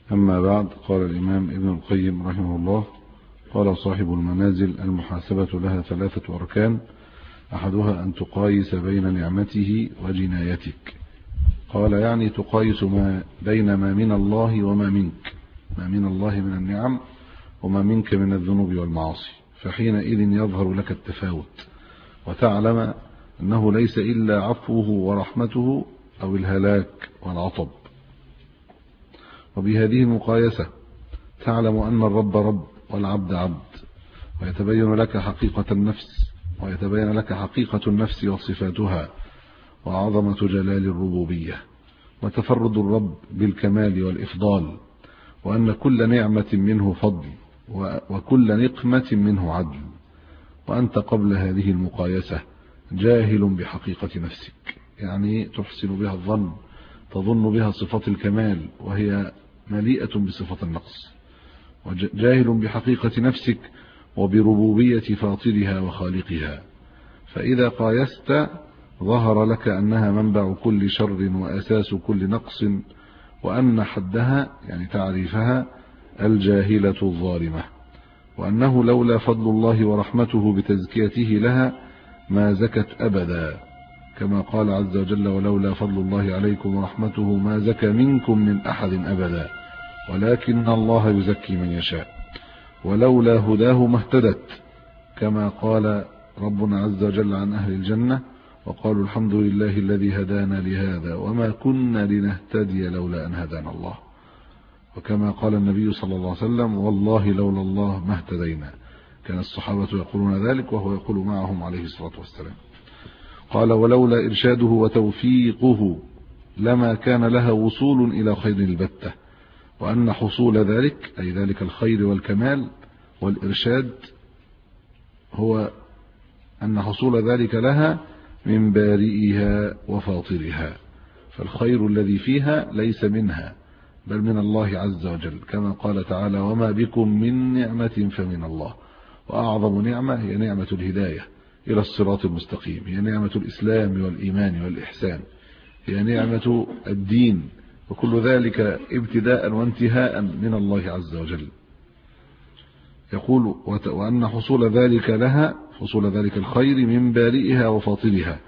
أما بعد، قال الإمام ابن القيم رحمه الله: قال صاحب المنازل: المحاسبة لها 3 أركان، أحدها أن تقايس بين نعمته وجنايتك. قال يعني تقايس ما بين ما من الله وما منك، ما من الله من النعم وما منك من الذنوب والمعاصي، فحينئذ يظهر لك التفاوت وتعلم أنه ليس إلا عفوه ورحمته أو الهلاك والعطب. وبهذه المقايسة تعلم أن الرب رب والعبد عبد، ويتبين لك حقيقة النفس وصفاتها وعظمة جلال الربوبية وتفرد الرب بالكمال والإفضال، وأن كل نعمة منه فضل وكل نقمة منه عدل. وأنت قبل هذه المقايسة جاهل بحقيقة نفسك، يعني تحسن بها الظن، تظن بها صفة الكمال وهي مليئة بصفة النقص، وجاهل بحقيقة نفسك وبربوبية فاطرها وخالقها. فإذا قايست ظهر لك أنها منبع كل شر وأساس كل نقص، وأن حدها يعني تعريفها الجاهلة الظالمة، وأنه لولا فضل الله ورحمته بتزكيته لها ما زكت أبدا، كما قال عز وجل: ولولا فضل الله عليكم ورحمته ما زكى منكم من أحد أبدا ولكن الله يزكي من يشاء. ولولا هداه ما اهتدت، كما قال ربنا عز وجل عن أهل الجنة: وقالوا الحمد لله الذي هدانا لهذا وما كنا لنهتدي لولا أن هدانا الله. وكما قال النبي صلى الله عليه وسلم: والله لولا الله ما اهتدينا. كان الصحابة يقولون ذلك وهو يقول معهم عليه الصلاة والسلام. قال: ولولا إرشاده وتوفيقه لما كان لها وصول إلى خير البتة، وأن حصول ذلك أي ذلك الخير والكمال والإرشاد هو أن حصول ذلك لها من بارئها وفاطرها، فالخير الذي فيها ليس منها بل من الله عز وجل، كما قال تعالى: وما بكم من نعمة فمن الله. وأعظم نعمة هي نعمة الهداية إلى الصراط المستقيم، هي نعمة الإسلام والإيمان والإحسان، هي نعمة الدين، وكل ذلك ابتداء وانتهاء من الله عز وجل. يقول: وأن حصول ذلك لها، حصول ذلك الخير من بارئها وفاطرها،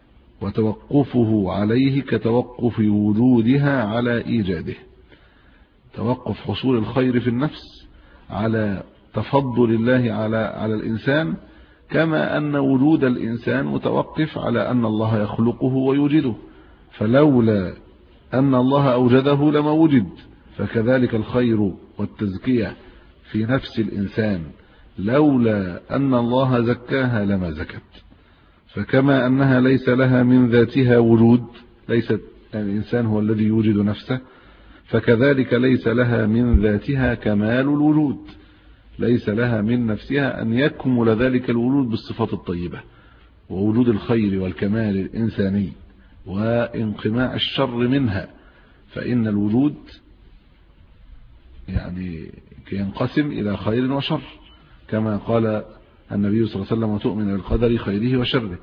وتوقفه عليه كتوقف وجودها على إيجاده. توقف حصول الخير في النفس على تفضل الله على الإنسان، كما أن وجود الإنسان متوقف على أن الله يخلقه ويوجده، فلولا أن الله أوجده لما وجد. فكذلك الخير والتزكية في نفس الإنسان لولا أن الله زكاها لما زكت. فكما أنها ليس لها من ذاتها وجود، ليست الإنسان هو الذي يوجد نفسه، فكذلك ليس لها من ذاتها كمال الوجود، ليس لها من نفسها أن يكمل ذلك الوجود بالصفات الطيبة ووجود الخير والكمال الإنساني وانقماع الشر منها. فإن الوجود يعني ينقسم إلى خير وشر، كما قال النبي صلى الله عليه وسلم: وتؤمن بالقدر خيره وشره.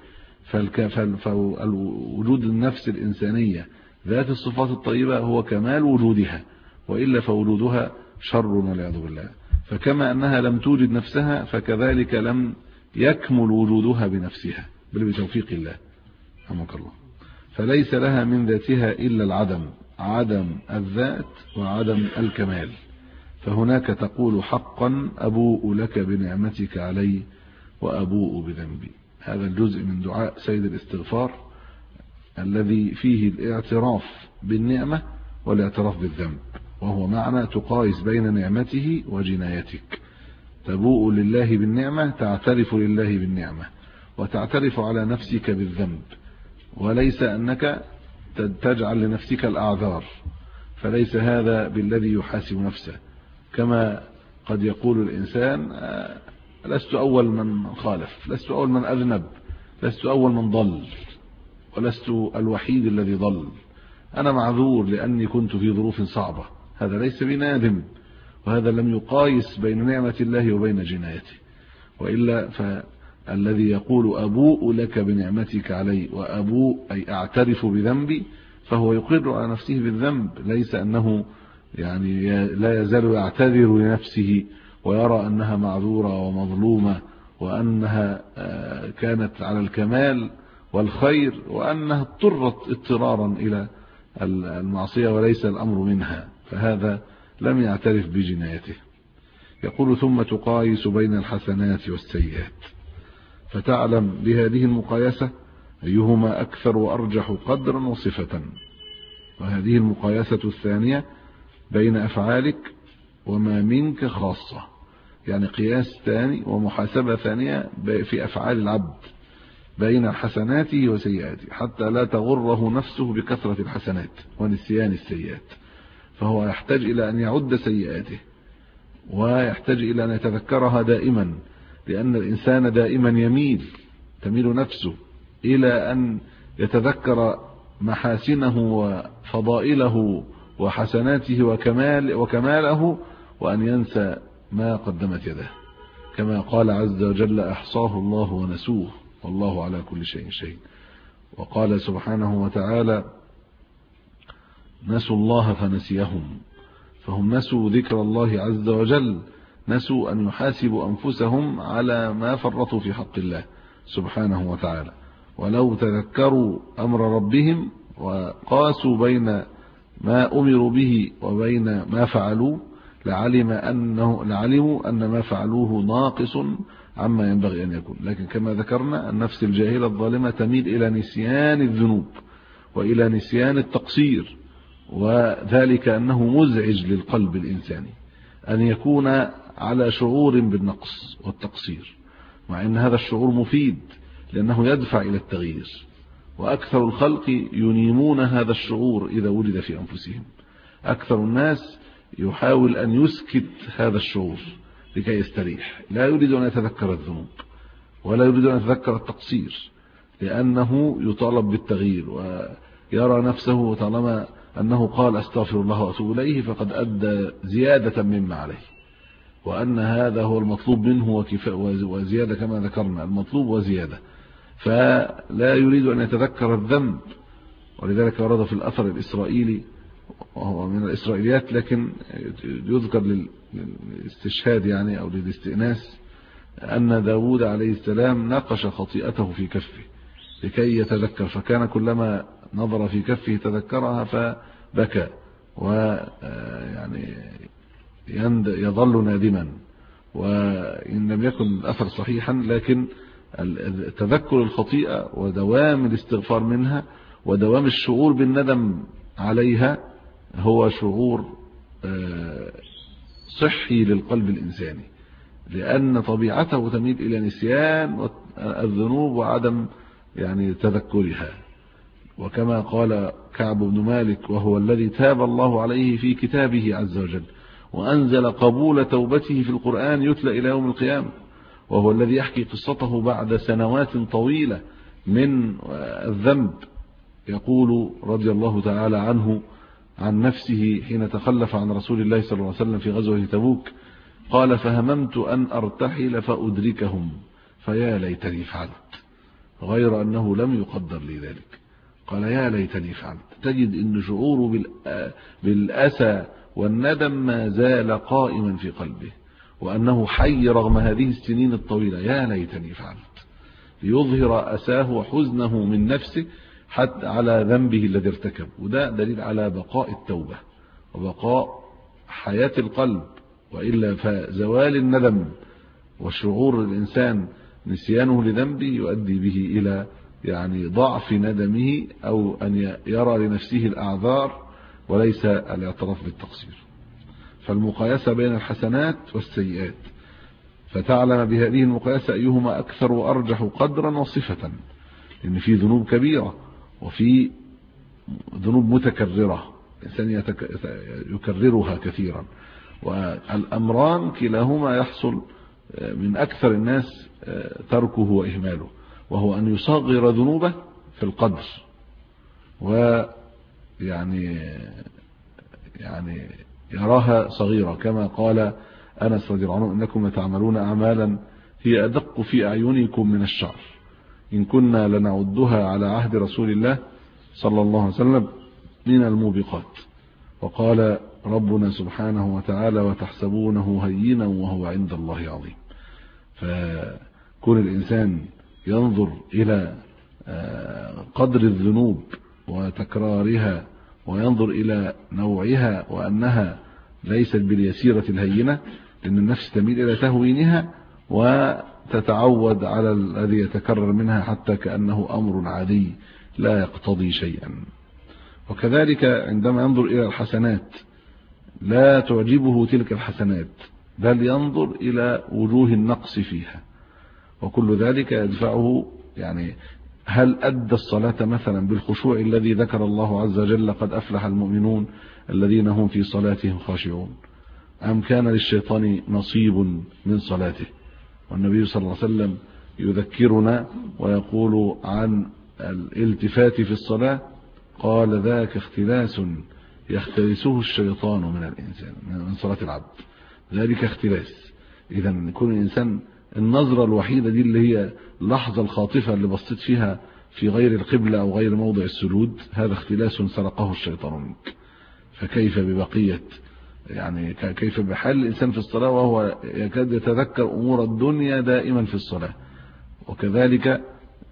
فالوجود النفس الإنسانية ذات الصفات الطيبة هو كمال وجودها، وإلا فوجودها شر والعياذ بالله. فكما أنها لم توجد نفسها، فكذلك لم يكمل وجودها بنفسها بل بتوفيق الله. رحمك الله. فليس لها من ذاتها إلا العدم، عدم الذات وعدم الكمال. فهناك تقول: حقا أبوء لك بنعمتك علي وأبوء بذنبي. هذا الجزء من دعاء سيد الاستغفار الذي فيه الاعتراف بالنعمة والاعتراف بالذنب، وهو معنى تقايس بين نعمته وجنايتك. تبوء لله بالنعمة، تعترف لله بالنعمة، وتعترف على نفسك بالذنب، وليس أنك تجعل لنفسك الأعذار، فليس هذا بالذي يحاسب نفسه. كما قد يقول الإنسان: لست أول من خالف، لست أول من أذنب، لست أول من ضل، ولست الوحيد الذي ضل، أنا معذور لأني كنت في ظروف صعبة. هذا ليس بنادم، وهذا لم يقايس بين نعمة الله وبين جنايته. وإلا فالذي يقول: أبوء لك بنعمتك علي وأبوء أي أعترف بذنبي، فهو يقر على نفسه بالذنب، ليس أنه يعني لا يزال يعتذر لنفسه ويرى أنها معذورة ومظلومة، وأنها كانت على الكمال والخير، وأنها اضطرت اضطرارا إلى المعصية وليس الأمر منها، فهذا لم يعترف بجنايته. يقول ثم تقايس بين الحسنات والسيئات فتعلم بهذه المقايسة أيهما أكثر وأرجح قدرا وصفة. وهذه المقايسة الثانية بين أفعالك وما منك خاصة، يعني قياس ثاني ومحاسبة ثانية في أفعال العبد بين حسناته وسيئاته، حتى لا تغره نفسه بكثرة الحسنات ونسيان السيئات، فهو يحتاج إلى أن يعد سيئاته ويحتاج إلى أن يتذكرها دائما، لأن الإنسان دائما تميل نفسه إلى أن يتذكر محاسنه وفضائله وحسناته وكماله، وأن ينسى ما قدمت يده، كما قال عز وجل أحصاه الله ونسوه والله على كل شيء شهيد. وقال سبحانه وتعالى نسوا الله فنسيهم، فهم نسوا ذكر الله عز وجل، نسوا أن يحاسبوا أنفسهم على ما فرطوا في حق الله سبحانه وتعالى. ولو تذكروا أمر ربهم وقاسوا بين ما أمروا به وبين ما فعلوا لعلموا أن ما فعلوه ناقص عما ينبغي أن يكون. لكن كما ذكرنا النفس الجاهلة الظالمة تميل إلى نسيان الذنوب وإلى نسيان التقصير، وذلك أنه مزعج للقلب الإنساني أن يكون على شعور بالنقص والتقصير، مع أن هذا الشعور مفيد لأنه يدفع إلى التغيير، وأكثر الخلق ينيمون هذا الشعور إذا وجد في أنفسهم. أكثر الناس يحاول أن يسكت هذا الشعور لكي يستريح، لا يريد أن يتذكر الذنوب ولا يريد أن يتذكر التقصير، لأنه يطالب بالتغيير ويرى نفسه طالما أنه قال أستغفر الله وأتوب إليه فقد أدى زيادة مما عليه، وأن هذا هو المطلوب منه وزيادة، كما ذكرنا المطلوب وزيادة، فلا يريد أن يتذكر الذنب. ولذلك ورد في الأثر الإسرائيلي وهو من الإسرائيليات لكن يذكر للاستشهاد يعني أو للاستئناس أن داود عليه السلام نقش خطيئته في كفه لكي يتذكر، فكان كلما نظر في كفه تذكرها فبكى ويعني يظل نادما. وإن لم يكن الأثر صحيحا لكن تذكر الخطيئة ودوام الاستغفار منها ودوام الشعور بالندم عليها هو شعور صحي للقلب الإنساني، لأن طبيعته تميل إلى نسيان الذنوب وعدم يعني تذكرها. وكما قال كعب بن مالك وهو الذي تاب الله عليه في كتابه عز وجل وأنزل قبول توبته في القرآن يتلى إلى يوم القيامة، وهو الذي يحكي قصته بعد سنوات طويلة من الذنب، يقول رضي الله تعالى عنه عن نفسه حين تخلف عن رسول الله صلى الله عليه وسلم في غزوة تبوك قال فهممت أن أرتحل فأدركهم فيا ليتني فعلت، غير أنه لم يقدر لي ذلك. قال يا ليتني فعلت. تجد أن شعوره بالأسى والندم ما زال قائما في قلبه، وأنه حي رغم هذه السنين الطويلة، يا ليتني فعلت، ليظهر أساه وحزنه من نفسه حتى على ذنبه الذي ارتكب. وده دليل على بقاء التوبة وبقاء حياة القلب، وإلا فزوال الندم وشعور الإنسان نسيانه لذنبه يؤدي به إلى يعني ضعف ندمه أو أن يرى لنفسه الأعذار وليس الاعتراف بالتقصير. فالمقايسة بين الحسنات والسيئات فتعلم بهذه المقايسة أيهما أكثر وأرجح قدرا وصفة، لأن في ذنوب كبيرة وفي ذنوب متكررة الإنسان يكررها كثيرا، والأمران كلاهما يحصل من أكثر الناس تركه وإهماله، وهو أن يصغر ذنوبه في القدر ويعني يراها صغيرة، كما قال أنس رضي الله عنه إنكم لتعملون أعمالا هي أدق في أعينكم من الشعر إن كنا لنعدها على عهد رسول الله صلى الله عليه وسلم من الموبقات. وقال ربنا سبحانه وتعالى وتحسبونه هينا وهو عند الله عظيم. فكون الإنسان ينظر إلى قدر الذنوب وتكرارها وينظر إلى نوعها وأنها ليست باليسيرة الهينة، لأن النفس تميل إلى تهوينها وتتعود على الذي يتكرر منها حتى كأنه أمر عادي لا يقتضي شيئا. وكذلك عندما ينظر إلى الحسنات لا تعجبه تلك الحسنات، بل ينظر إلى وجوه النقص فيها، وكل ذلك يدفعه يعني هل أدى الصلاة مثلا بالخشوع الذي ذكر الله عز وجل قد أفلح المؤمنون الذين هم في صلاتهم خاشعون، أم كان للشيطان نصيب من صلاته؟ والنبي صلى الله عليه وسلم يذكرنا ويقول عن الالتفات في الصلاة قال ذاك اختلاس يختلسه الشيطان من الإنسان من صلاة العبد، ذلك اختلاس. إذا يكون الإنسان النظرة الوحيدة دي اللي هي اللحظة الخاطفة اللي بصيت فيها في غير القبلة أو غير موضع السجود، هذا اختلاس سرقه الشيطان منك. فكيف ببقية يعني كيف بحال الإنسان في الصلاة وهو يكاد يتذكر أمور الدنيا دائما في الصلاة؟ وكذلك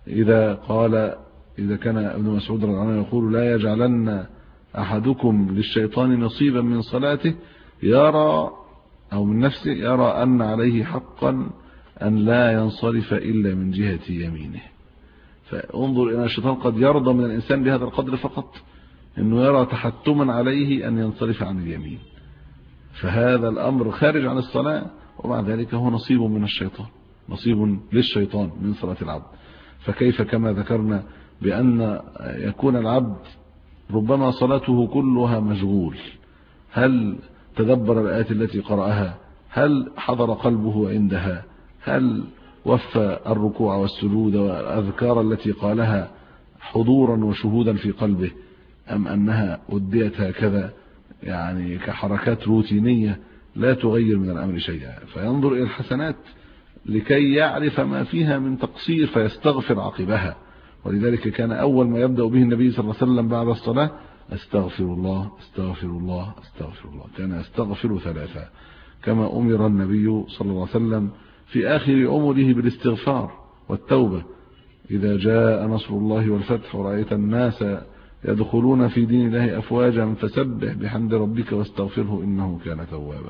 إذا كان ابن مسعود رضي الله عنه يقول لا يجعلن أحدكم للشيطان نصيبا من صلاته يرى أو من نفسه يرى أن عليه حقا أن لا ينصرف إلا من جهة يمينه. فانظر إلى الشيطان قد يرضى من الإنسان بهذا القدر فقط، أنه يرى تحتما عليه أن ينصرف عن اليمين، فهذا الأمر خارج عن الصلاة، ومع ذلك هو نصيب من الشيطان، نصيب للشيطان من صلاة العبد. فكيف كما ذكرنا بأن يكون العبد ربما صلاته كلها مشغول، هل تدبر الآيات التي قرأها؟ هل حضر قلبه عندها؟ هل وفى الركوع والسجود والأذكار التي قالها حضورا وشهودا في قلبه، أم أنها أديت هكذا يعني كحركات روتينية لا تغير من الأمر شيئا؟ فينظر إلى الحسنات لكي يعرف ما فيها من تقصير فيستغفر عقبها. ولذلك كان أول ما يبدأ به النبي صلى الله عليه وسلم بعد الصلاة استغفر الله استغفر الله استغفر الله، كان يستغفر 3 كما أمر النبي صلى الله عليه وسلم في آخر عمره بالاستغفار والتوبة: إذا جاء نصر الله والفتح ورأيت الناس يدخلون في دين الله أفواجا فسبح بحمد ربك واستغفره إنه كان توابا.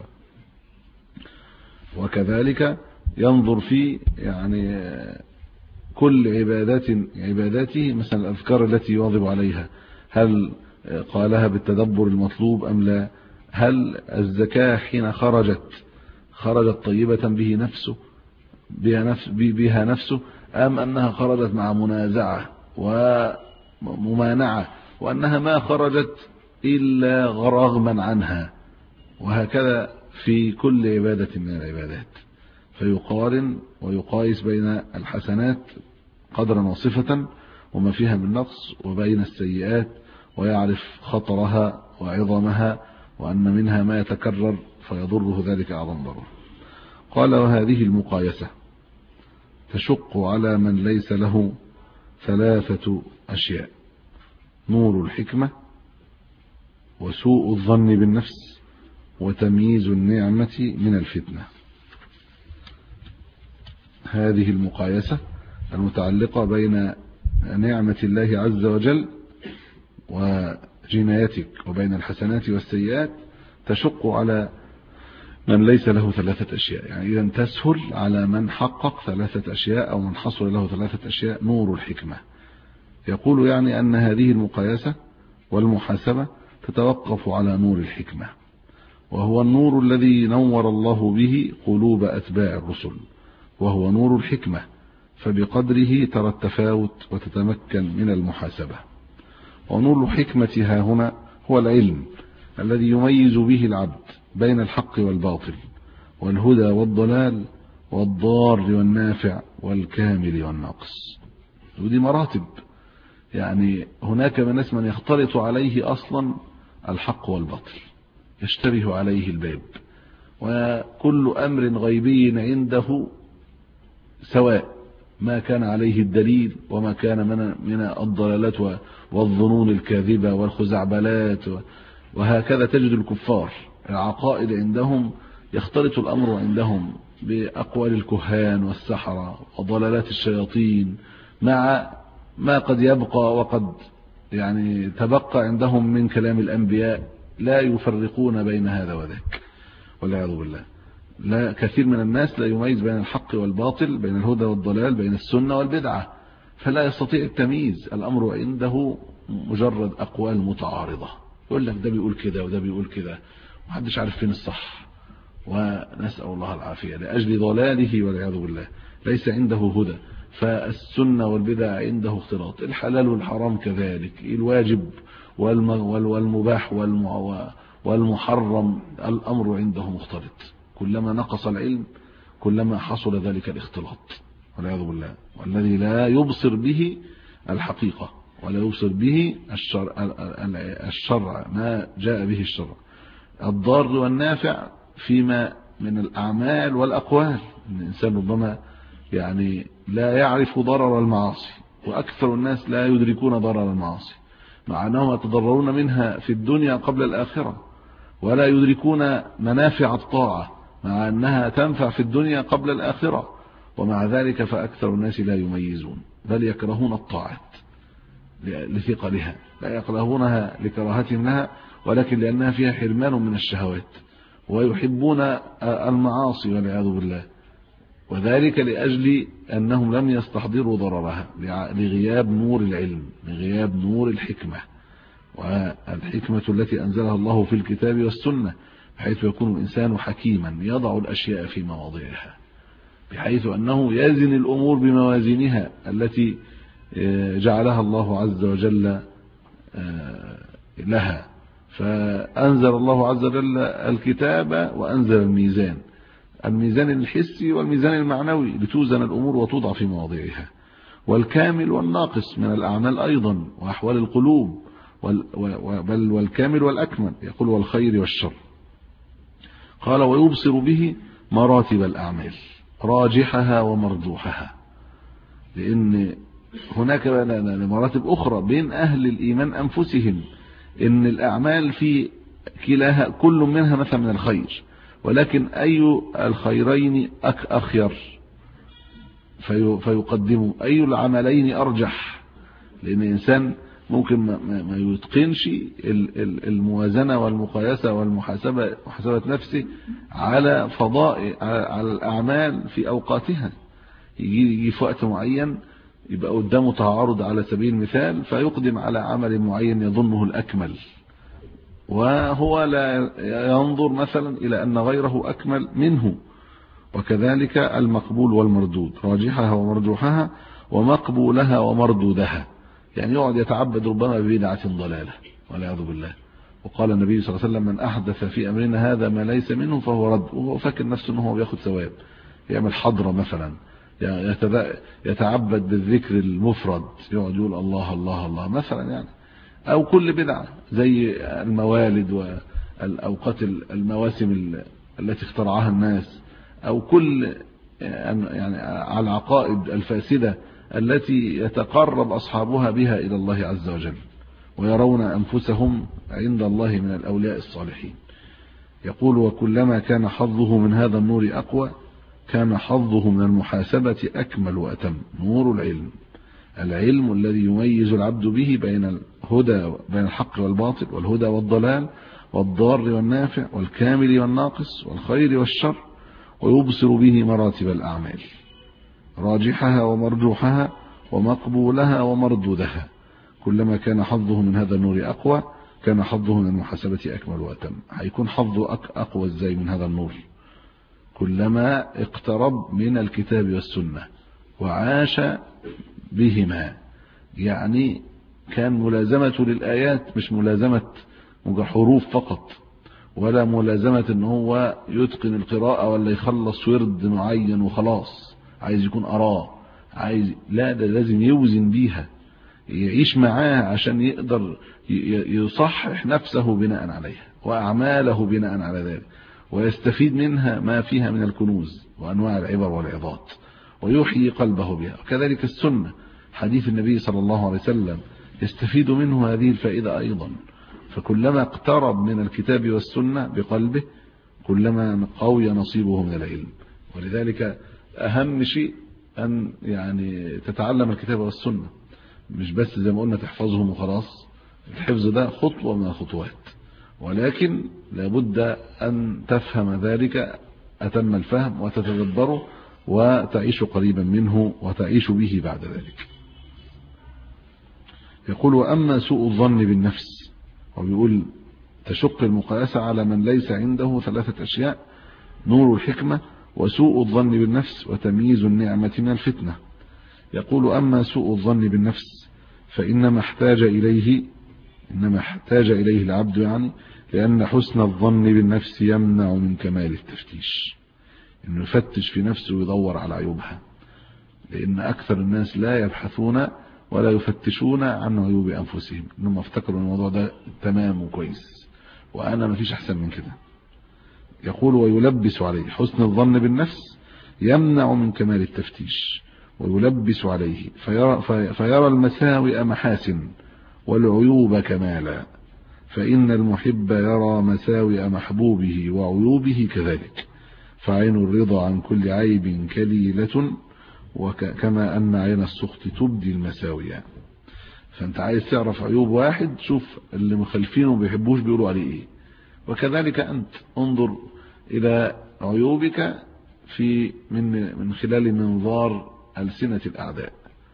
وكذلك ينظر في يعني كل عباداته، مثلا الأذكار التي يواظب عليها هل قالها بالتدبر المطلوب أم لا؟ هل الزكاة حين خرجت طيبة بها نفسه أم أنها خرجت مع منازعة وممانعة وأنها ما خرجت إلا رغما عنها؟ وهكذا في كل عبادة من العبادات. فيقارن ويقايس بين الحسنات قدرا وصفة وما فيها من نقص وبين السيئات، ويعرف خطرها وعظمها وأن منها ما يتكرر فيضره ذلك أعظم ضرر. قال: وهذه المقايسة تشق على من ليس له 3 أشياء: نور الحكمة، وسوء الظن بالنفس، وتمييز النعمة من الفتنة. هذه المقايسة المتعلقة بين نعمة الله عز وجل وجنايتك وبين الحسنات والسيئات تشق على من ليس له 3 أشياء، يعني إذا تسهل على من حقق 3 أشياء أو من حصل له 3 أشياء. نور الحكمة يقول يعني أن هذه المقايسة والمحاسبة تتوقف على نور الحكمة، وهو النور الذي نور الله به قلوب أتباع الرسل، وهو نور الحكمة، فبقدره ترى التفاوت وتتمكن من المحاسبة. ونور الحكمة ها هنا هو العلم الذي يميز به العبد بين الحق والباطل والهدى والضلال والضار والنافع والكامل والناقص. ودي مراتب، يعني هناك من يختلط عليه أصلا الحق والباطل، يشتبه عليه الباب، وكل أمر غيبي عنده سواء ما كان عليه الدليل وما كان من الضلالات والظنون الكاذبة والخزعبلات وهكذا تجد الكفار العقائد عندهم يختلط الأمر عندهم بأقوال الكهان والسحرة وضلالات الشياطين مع ما قد يبقى وقد يعني تبقى عندهم من كلام الأنبياء، لا يفرقون بين هذا وذاك والعياذ بالله. لا كثير من الناس لا يميز بين الحق والباطل، بين الهدى والضلال، بين السنة والبدعة، فلا يستطيع التمييز. الأمر عنده مجرد أقوال متعارضة، يقول لك ده بيقول كده وده بيقول كده، محدش عارف فين الصح، ونسأل الله العافية لأجل ضلاله والعياذ بالله. ليس عنده هدى، فالسنة والبدع عنده اختلاط، الحلال والحرام كذلك، الواجب والمباح والمحرم، الأمر عنده مختلط. كلما نقص العلم كلما حصل ذلك الاختلاط والعياذ بالله. والذي لا يبصر به الحقيقة ولا يبصر به الشرع ما جاء به الشرع الضار والنافع فيما من الأعمال والأقوال. الإنسان ربما يعني لا يعرف ضرر المعاصي، وأكثر الناس لا يدركون ضرر المعاصي، مع أنهم يتضررون منها في الدنيا قبل الآخرة، ولا يدركون منافع الطاعة مع أنها تنفع في الدنيا قبل الآخرة، ومع ذلك فأكثر الناس لا يميزون، بل يكرهون الطاعات لثقلها، لا يكرهونها لكراهتهم لها، ولكن لأنها فيها حرمان من الشهوات، ويحبون المعاصي والعياذ بالله، وذلك لأجل أنهم لم يستحضروا ضررها، لغياب نور العلم، لغياب نور الحكمة، والحكمة التي أنزلها الله في الكتاب والسنة، بحيث يكون الإنسان حكيما يضع الأشياء في مواضعها، بحيث أنه يزن الأمور بموازينها التي جعلها الله عز وجل لها. فأنزل الله عز وجل الكتاب وأنزل الميزان الحسي والميزان المعنوي لتوزن الأمور وتوضع في مواضعها، والكامل والناقص من الأعمال أيضا وأحوال القلوب، بل والكامل والأكمل، يقول والخير والشر. قال ويبصر به مراتب الأعمال راجحها ومرجوحها، لأن هناك مراتب أخرى بين أهل الإيمان أنفسهم، إن الأعمال في كلاها كل منها مثلا من الخير، ولكن أي الخيرين أخير فيقدم، أي العملين أرجح، لأن الإنسان ممكن ما يتقنش الموازنة والمقايسة والمحاسبة، محاسبة نفسه على فضاء على الأعمال في أوقاتها. يجي في وقت معين يبقى قدامه تعارض على سبيل المثال، فيقدم على عمل معين يظنه الأكمل، وهو لا ينظر مثلا إلى أن غيره أكمل منه. وكذلك المقبول والمردود، راجحها ومرجوحها ومقبولها ومردودها، يعني يقعد يتعبد ربما ببدعة ضلالة والعياذ بالله. وقال النبي صلى الله عليه وسلم من أحدث في أمرنا هذا ما ليس منه فهو رد، وهو فاكر نفسه أنه بياخد ثواب، يعمل حضرة مثلا، يتعبد بالذكر المفرد، يقعد يقول الله الله الله مثلا يعني، أو كل بدعة زي الموالد والأوقات المواسم التي اخترعها الناس، أو كل يعني على العقائد الفاسدة التي يتقرب أصحابها بها إلى الله عز وجل، ويرون أنفسهم عند الله من الأولياء الصالحين. يقول وكلما كان حظه من هذا النور أقوى كان حظه من المحاسبة أكمل وأتم. نور العلم الذي يميز العبد به بين الحق والباطل، والهدى والضلال، والضار والنافع، والكامل والناقص، والخير والشر، ويبصر به مراتب الأعمال راجحها ومرجوحها ومقبولها ومردودها. كلما كان حظه من هذا النور أقوى كان حظه من المحاسبة أكمل وأتم. هيكون حظه أقوى ازاي من هذا النور؟ كلما اقترب من الكتاب والسنة وعاش بهما، يعني كان ملازمته للآيات مش ملازمة حروف فقط، ولا ملازمة ان هو يتقن القراءة ولا يخلص ورد معين وخلاص عايز يكون لا، ده لازم يوزن بيها، يعيش معاه عشان يقدر يصحح نفسه بناء عليها وأعماله بناء على ذلك، ويستفيد منها ما فيها من الكنوز وأنواع العبر والعظات، ويحيي قلبه بها. وكذلك السنة، حديث النبي صلى الله عليه وسلم يستفيد منه هذه الفائدة أيضا، فكلما اقترب من الكتاب والسنة بقلبه كلما قوي نصيبه من العلم. ولذلك أهم شيء أن يعني تتعلم الكتاب والسنة، مش بس زي ما قلنا تحفظهم وخلاص. الحفظ ده خطوة من الخطوات، ولكن لابد أن تفهم ذلك أتم الفهم وتتدبره وتعيش قريبا منه وتعيش به بعد ذلك. يقول وأما سوء الظن بالنفس، وبيقول تشق المقاسة على من ليس عنده 3 أشياء: نور الحكمة، وسوء الظن بالنفس، وتمييز النعمة من الفتنة. يقول أما سوء الظن بالنفس فإنما احتاج إليه العبد، يعني لأن حسن الظن بالنفس يمنع من كمال التفتيش، إنه يفتش في نفسه ويدور على عيوبها، لأن أكثر الناس لا يبحثون ولا يفتشون عن عيوب أنفسهم، إنهم افتكروا الموضوع ده تمام وكويس وأنا ما فيش أحسن من كده. يقول ويلبس عليه حسن الظن بالنفس يمنع من كمال التفتيش، ويلبس عليه فيرى المساوئ محاسن والعيوب كمالا، فإن المحب يرى مساوئ محبوبه وعيوبه كذلك، فعين الرضا عن كل عيب كليلة، وكما أن عين السخط تبدي المساوئ. فأنت عايز تعرف عيوب واحد، شوف اللي مخالفينه ما بيحبوش بيقولوا عليه إيه، وكذلك أنت انظر إلى عيوبك من خلال منظار ألسنة الأعداء،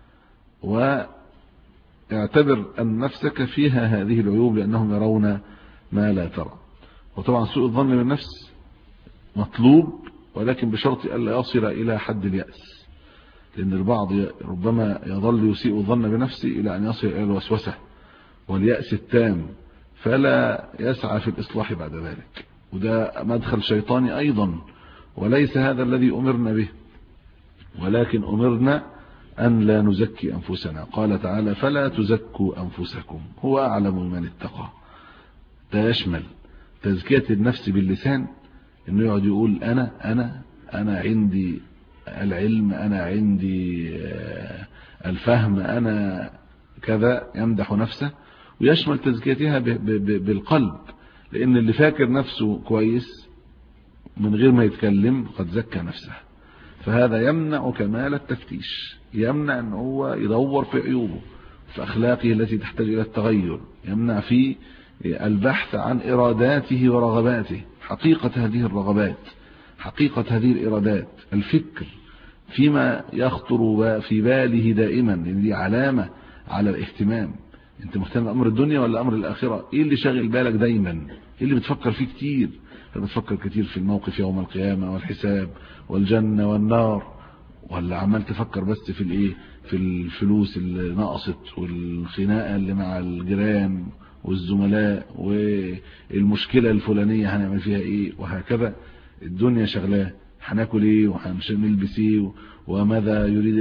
واعتبر أن نفسك فيها هذه العيوب لأنهم يرون ما لا ترى. وطبعا سوء الظن بالنفس مطلوب، ولكن بشرط ألا يصل إلى حد اليأس، لأن البعض ربما يظل يسيء الظن بنفسه إلى أن يصل إلى الوسوسة واليأس التام، فلا يسعى في الإصلاح بعد ذلك، وده مدخل شيطاني أيضا، وليس هذا الذي أمرنا به، ولكن أمرنا أن لا نزكي أنفسنا. قال تعالى فلا تزكوا أنفسكم هو أعلم من اتقى. ده يشمل تزكية النفس باللسان، إنه يقعد يقول أنا عندي العلم، أنا عندي الفهم، أنا كذا، يمدح نفسه. ويشمل تزكيتها بالقلب، لأن اللي فاكر نفسه كويس من غير ما يتكلم قد زكى نفسه، فهذا يمنع كمال التفتيش، يمنع أن هو يدور في عيوبه، في أخلاقه التي تحتاج إلى التغير، يمنع في البحث عن إراداته ورغباته، حقيقة هذه الرغبات، حقيقة هذه الإرادات، الفكر فيما يخطر في باله دائما، دي علامة على الاهتمام. انت مهتم بأمر الدنيا ولا أمر الآخرة؟ ايه اللي شاغل بالك دايما؟ ايه اللي بتفكر فيه كتير؟ بتفكر كتير في الموقف يوم القيامة والحساب والجنة والنار، ولا عمال تفكر بس في الايه، في الفلوس اللي نقصت والخناقة اللي مع الجيران والزملاء والمشكلة الفلانية هنعمل فيها ايه، وهكذا. الدنيا شغلاه، هناكل ايه وهنلبس ايه وماذا يريد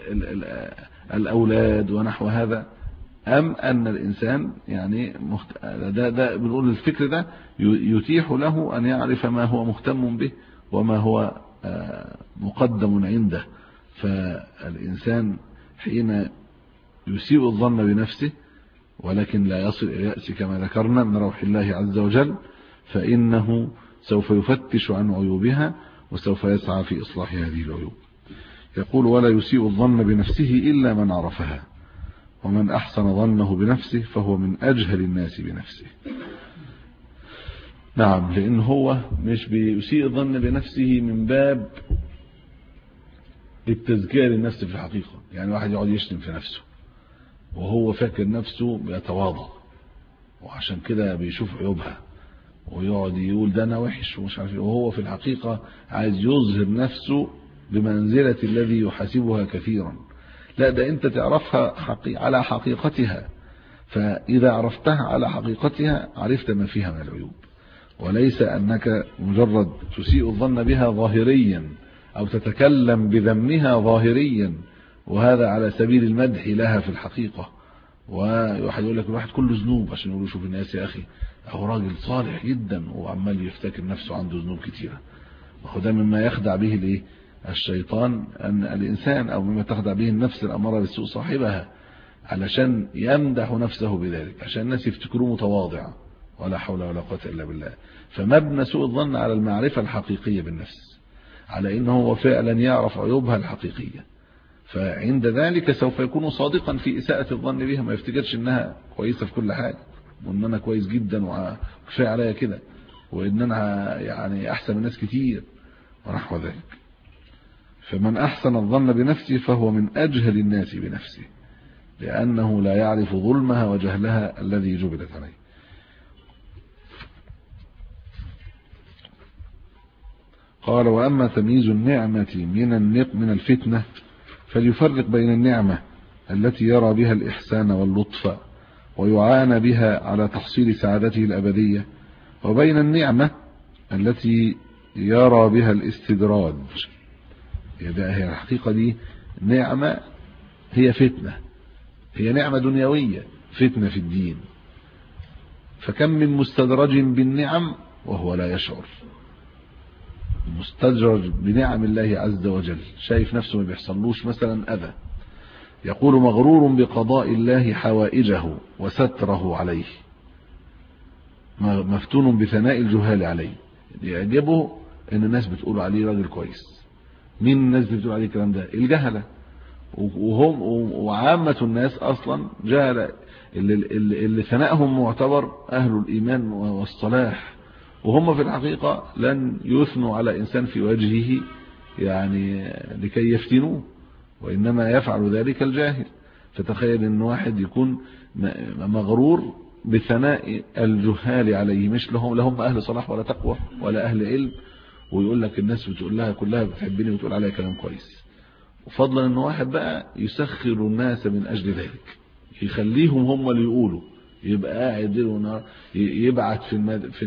الأولاد ونحو هذا. أم أن الإنسان يعني ده بنقول الفكر ده يتيح له أن يعرف ما هو مهتم به وما هو مقدم عنده. فالإنسان حين يسيء الظن بنفسه ولكن لا يصل إلى اليأس كما ذكرنا من روح الله عز وجل، فإنه سوف يفتش عن عيوبها وسوف يسعى في إصلاح هذه العيوب. يقول ولا يسيء الظن بنفسه إلا من عرفها، ومن أحسن ظنه بنفسه فهو من أجهل الناس بنفسه. نعم، لأن هو مش بيسيء الظن بنفسه من باب التزكية للنفس في الحقيقة، يعني واحد يقعد يشتم في نفسه وهو فاكر نفسه بيتواضع، وعشان كده بيشوف عيوبها ويقعد يقول ده أنا وحش ومش عارف، وهو في الحقيقة عايز يظهر نفسه بمنزلة الذي يحاسبها كثيرا. لا، ده أنت تعرفها على حقيقتها، فإذا عرفتها على حقيقتها عرفت ما فيها من العيوب، وليس أنك مجرد تسيء الظن بها ظاهريا أو تتكلم بذمها ظاهريا، وهذا على سبيل المدح لها في الحقيقة. وواحد يقول لك الواحد كله ذنوب عشان يقولوا شوف الناس يا أخي هو راجل صالح جدا وعمال يفتكر نفسه عنده ذنوب كتيرة. وده مما يخدع به الايه الشيطان أن الإنسان، أو مما تخدع به النفس الأمارة بالسوء صاحبها، علشان يمدح نفسه بذلك، عشان الناس يفتكروه متواضع ولا حول ولا قوة إلا بالله. فمبنى سوء الظن على المعرفة الحقيقية بالنفس، على إنه هو فعلا يعرف عيوبها الحقيقية، فعند ذلك سوف يكون صادقا في إساءة الظن بها، ما يفتكرش إنها كويسة في كل حاجة، وإن أنا كويس جدا وكفاية عليا كده، وإن أنا يعني أحسن من الناس كتير ونحو ذلك. فمن أحسن الظن بنفسه فهو من أجهل الناس بنفسه، لأنه لا يعرف ظلمها وجهلها الذي جبلت عليه. قال: وأما تمييز النعمة من الفتنة فليفرق بين النعمة التي يرى بها الإحسان واللطف ويعان بها على تحصيل سعادته الأبدية، وبين النعمة التي يرى بها الاستدراج. هي الحقيقة دي نعمة، هي فتنة، هي نعمة دنيوية، فتنة في الدين. فكم من مستدرج بالنعم وهو لا يشعر، مستدرج بنعم الله عز وجل، شايف نفسه ما بيحصلوش مثلا أذى، يقول مغرور بقضاء الله حوائجه وستره عليه، مفتون بثناء الجهال عليه. يعجبه ان الناس بتقول عليه راجل كويس. مين الناس بتقول عليه الكلام ده؟ الجهلة، وهم وعامة الناس اصلا جهلة، اللي ثنائهم معتبر اهل الايمان والصلاح، وهم في الحقيقة لن يثنوا على انسان في وجهه يعني لكي يفتنوه، وانما يفعل ذلك الجاهل. فتخيل ان واحد يكون مغرور بثناء الجهال عليه، مش لهم اهل صلاح ولا تقوى ولا اهل علم، ويقول لك الناس بتقول لها كلها بتحبني وتقول عليها كلام كويس. وفضلا ان واحد بقى يسخر الناس من اجل ذلك، يخليهم هم اللي يقولوا، يبقى قاعد ليل ونهار يبعث في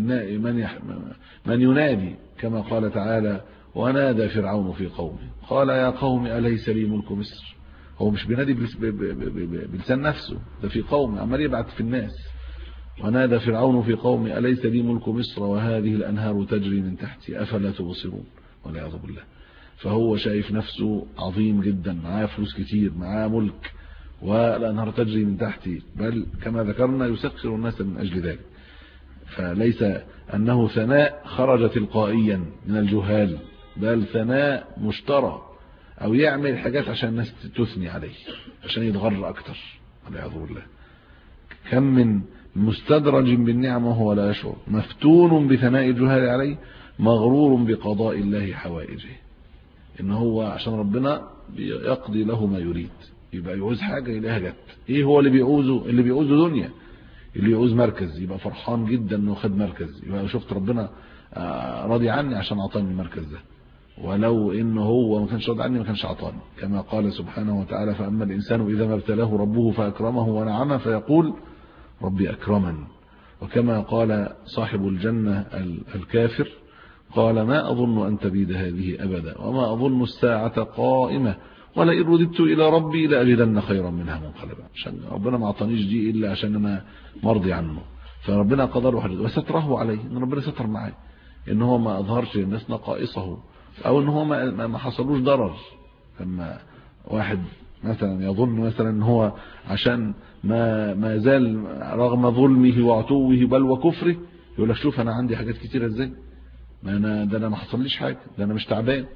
من ينادي، كما قال تعالى: ونادى فرعون في قومه قال يا قوم أليس لي ملك مصر. هو مش بينادي بلسان نفسه، ده في قوم عمال يبعث في الناس. ونادى فرعون في قومه أليس لي ملك مصر وهذه الأنهار تجري من تحتي أفلا تبصرون، والعياذ بالله. فهو شايف نفسه عظيم جدا، معاه فلوس كتير، معاه ملك، والأنهار تجري من تحتي، بل كما ذكرنا يسخر الناس من أجل ذلك. فليس أنه ثناء خرج تلقائيا من الجهال، بل ثناء مشترى، أو يعمل حاجات عشان الناس تثني عليه، عشان يتغر أكتر، والعياذ بالله. كم من مستدرج بالنعمة وهو لا يشعر، مفتون بثناء الجهال عليه، مغرور بقضاء الله حوائجه، إن هو عشان ربنا يقضي له ما يريد، يبقى يعوز حاجة يلاقيها جت. إيه هو اللي بيعوزه؟ اللي بيعوزه دنيا، اللي يعوز مركز يبقى فرحان جدا انه خد مركز، يبقى شفت ربنا راضي عني عشان اعطاني المركز ده، ولو انه هو ما كانش راضي عني ما كانش اعطاني، كما قال سبحانه وتعالى: فاما الانسان اذا ما ابتلاه ربه فاكرمه ونعمه فيقول ربي اكرمن. وكما قال صاحب الجنة الكافر: قال ما اظن ان تبيد هذه ابدا وما اظن الساعة قائمة ولئن رددت الى ربي لاجدن خيرا منها منقلبا. عشان ربنا ما اعطانيش دي الا عشان انا مرضي عنه، فربنا قدره حدود وستره عليه، ان ربنا ستر معاه، ان هو ما اظهرش للناس نقائصه، او ان هو ما حصلوش ضرر. لما واحد مثلا يظن مثلا ان هو عشان ما زال رغم ظلمه وعتوه بل وكفره، يقول لك شوف انا عندي حاجات كتيره ازاي، انا ما حصليش حاجه، ده انا مش تعبان.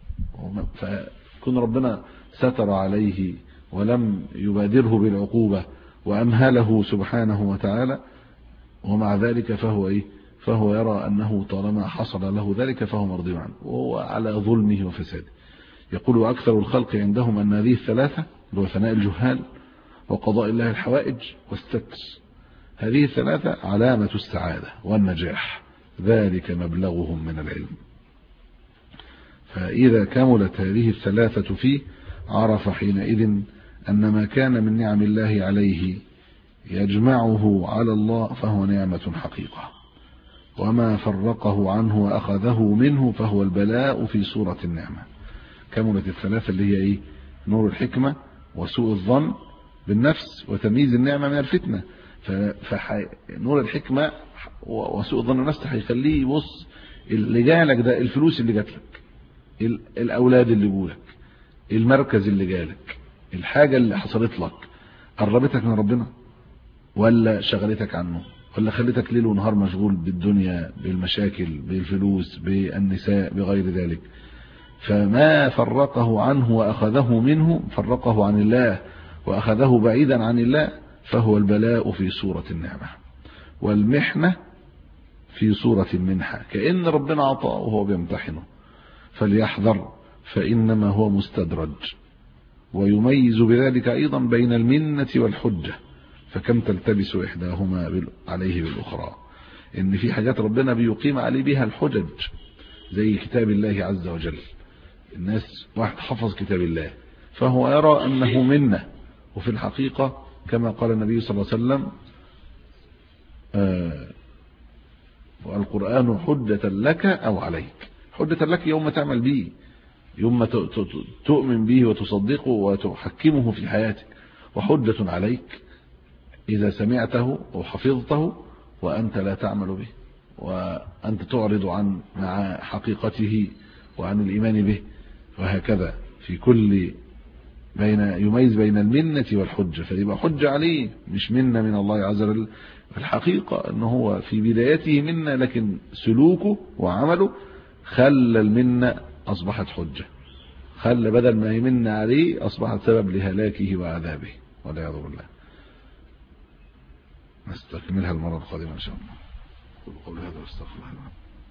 فكون ربنا ستر عليه ولم يبادره بالعقوبة وأمهله سبحانه وتعالى، ومع ذلك فهو يرى أنه طالما حصل له ذلك فهو مرضي عنه، وهو على ظلمه وفساده. يقول: أكثر الخلق عندهم أن هذه الثلاثة، اللي هو ثناء الجهال وقضاء الله الحوائج والستر، هذه الثلاثة علامة السعادة والنجاح، ذلك مبلغهم من العلم. فإذا كملت هذه الثلاثة فيه عرف حينئذ أن ما كان من نعم الله عليه يجمعه على الله فهو نعمة حقيقة، وما فرقه عنه وأخذه منه فهو البلاء في صورة النعمة. كملت الثلاثة اللي هي نور الحكمة وسوء الظن بالنفس وتمييز النعمة من الفتنة. فنور الحكمة وسوء الظن بالنفس هيخليه يبص اللي جالك ده، الفلوس اللي جات لك، الأولاد اللي جولك، المركز اللي جالك، الحاجة اللي حصلت لك، قربتك من ربنا ولا شغلتك عنه؟ ولا خليتك ليل ونهار مشغول بالدنيا، بالمشاكل، بالفلوس، بالنساء، بغير ذلك. فما فرقه عنه وأخذه منه، فرقه عن الله وأخذه بعيدا عن الله، فهو البلاء في صورة النعمة، والمحنة في صورة المنحة، كأن ربنا عطاه وهو بيمتحنه. فليحذر، فإنما هو مستدرج. ويميز بذلك أيضا بين المنة والحجة، فكم تلتبس إحداهما عليه بالأخرى. إن في حاجات ربنا بيقيم عليه بها الحجج، زي كتاب الله عز وجل. الناس واحد حفظ كتاب الله فهو يرى أنه منة، وفي الحقيقة كما قال النبي صلى الله عليه وسلم: والقرآن حجة لك أو عليك. حجة لك يوم تعمل به، يوم تؤمن به وتصدقه وتحكمه في حياتك، وحجة عليك إذا سمعته وحفظته وأنت لا تعمل به، وأنت تعرض عن مع حقيقته وعن الإيمان به. وهكذا في كل يميز بين المنة والحجة، فيبقى حجة عليه مش منة من الله عز وجل. في الحقيقة أنه هو في بدايته منة، لكن سلوكه وعمله خلى المنة أصبحت حجة، خلى بدل ما يمن عليه أصبحت سبب لهلاكه وعذابه والعياذ بالله. نستكملها المرة القادمة إن شاء الله. قول هذا واستغفر الله.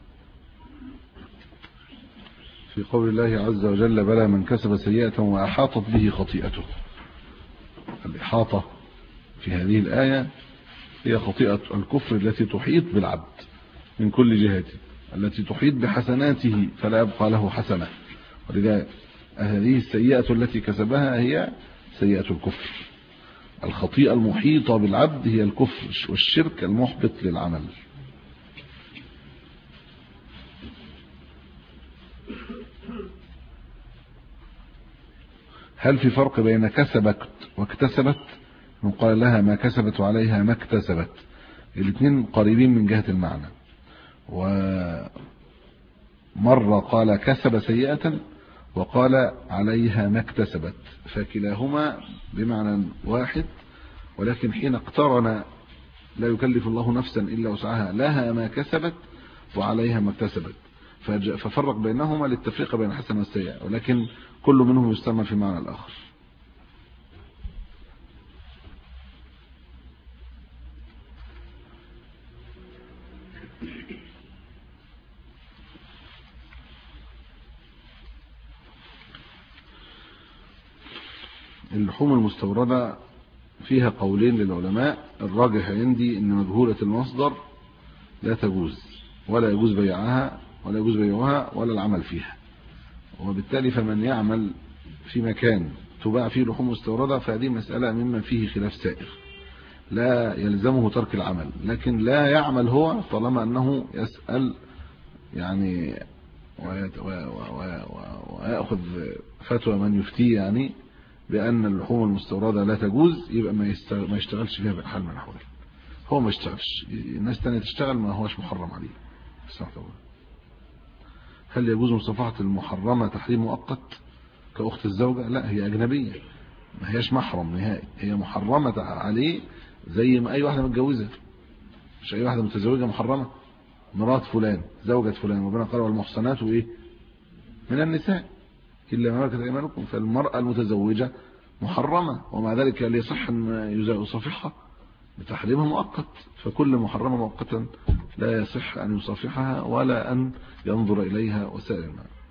في قول الله عز وجل: بلى من كسب سيئة وأحاطت به خطيئته. الإحاطة في هذه الآية هي خطيئة الكفر التي تحيط بالعبد من كل جهته، التي تحيط بحسناته فلا يبقى له حسنة. ولذا هذه السيئة التي كسبها هي سيئة الكفر. الخطيئة المحيطة بالعبد هي الكفر والشرك المحبط للعمل. هل في فرق بين كسبت واكتسبت؟ قال لها ما كسبت وعليها ما اكتسبت. الاثنين قريبين من جهة المعنى. ومرة قال كسب سيئة وقال عليها ما اكتسبت، فكلاهما بمعنى واحد، ولكن حين اقترن لا يكلف الله نفسا إلا وسعها لها ما كسبت وعليها ما اكتسبت، ففرق بينهما للتفريق بين الحسنة والسيئة، ولكن كل منهم يستعمل في معنى الآخر. اللحوم المستوردة فيها قولين للعلماء. الراجح عندي ان مجهولة المصدر لا تجوز، ولا يجوز بيعها ولا يجوز بيعها ولا العمل فيها، وبالتالي فمن يعمل في مكان تباع فيه لحوم مستوردة فهذه مسألة مما فيه خلاف سائغ، لا يلزمه ترك العمل، لكن لا يعمل هو طالما أنه يسأل يعني ويأخذ فتوى من يفتيه يعني بأن اللحوم المستوردة لا تجوز، يبقى ما يشتغلش فيها بحال من الأحوال. هو ما يشتغلش، الناس تانية تشتغل ما هوش محرم عليه. هل يجوز مصافحة المحرمة تحريم مؤقت كأخت الزوجة؟ لا، هي أجنبية ما هيش محرم نهائي، هي محرمة عليه زي ما أي واحدة متجوزة. مش أي واحدة متزوجة محرمة، مرات فلان زوجة فلان، ربنا قال والمحصنات وإيه من النساء إلا ما ملكت أيمانكم، فالمرأة المتزوجة محرمة، ومع ذلك لا يصح أن يصافحها بتحريمها مؤقت، فكل محرمة مؤقتا لا يصح أن يصافحها ولا أن ينظر إليها وسائر المعنى.